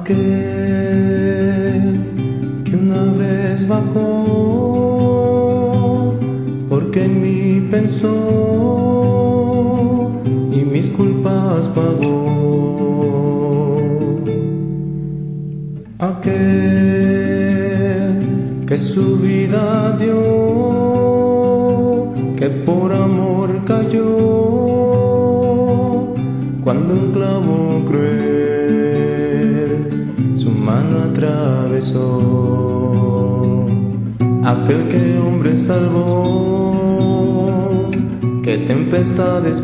Aquel que una vez bajó, porque en mí pensó y mis culpas pagó. Aquel que su vida dio, que por amor cayó, cuando un clavo cruel su mano atravesó. Aquel que hombre salvó, que tempestades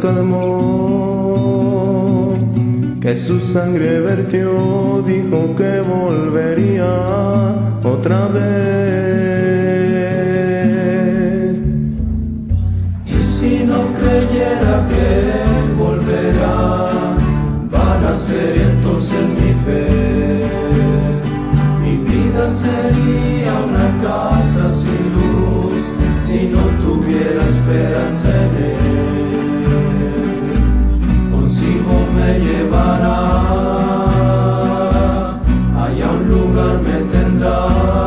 calmó, que su sangre vertió, dijo que volvería otra vez. Y si no creyera que Él volverá, van a ser entonces mi fe. Mi vida sería una casa sin luz, si no tuviera esperanza en Él. Consigo me llevará, allá un lugar me tendrá.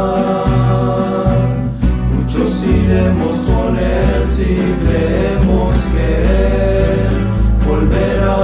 Muchos iremos con Él si creemos que Él volverá.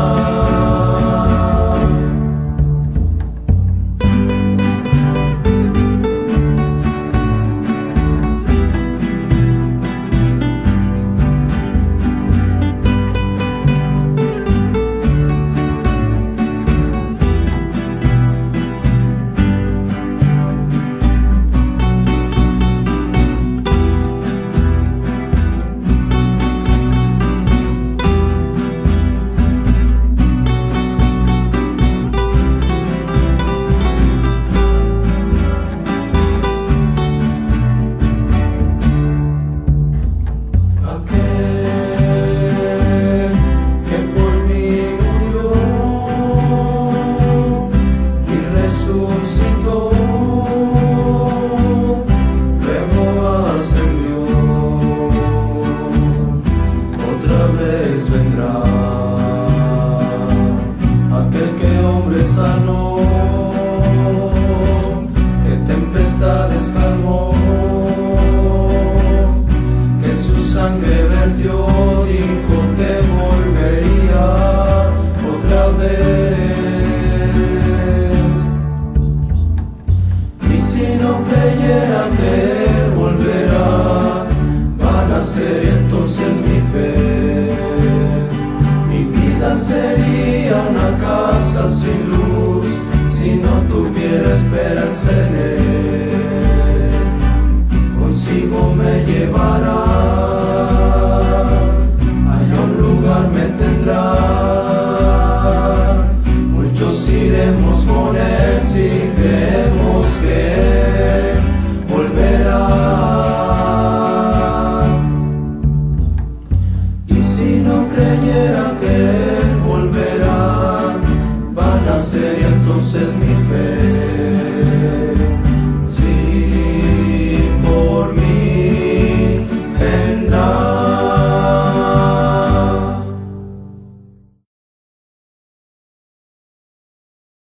Aquel que hombre sanó, que tempestades calmó, que su sangre vertió, dijo que volvería otra vez. Y si no creyera que Él volverá, van a ser entonces mi fe. Sería una casa sin luz, si no tuviera esperanza en Él. Consigo me llevará, allá un lugar me tendrá. Muchos iremos con Él si creemos que Él volverá. Y si no creyera que Él volverá, sería entonces mi fe.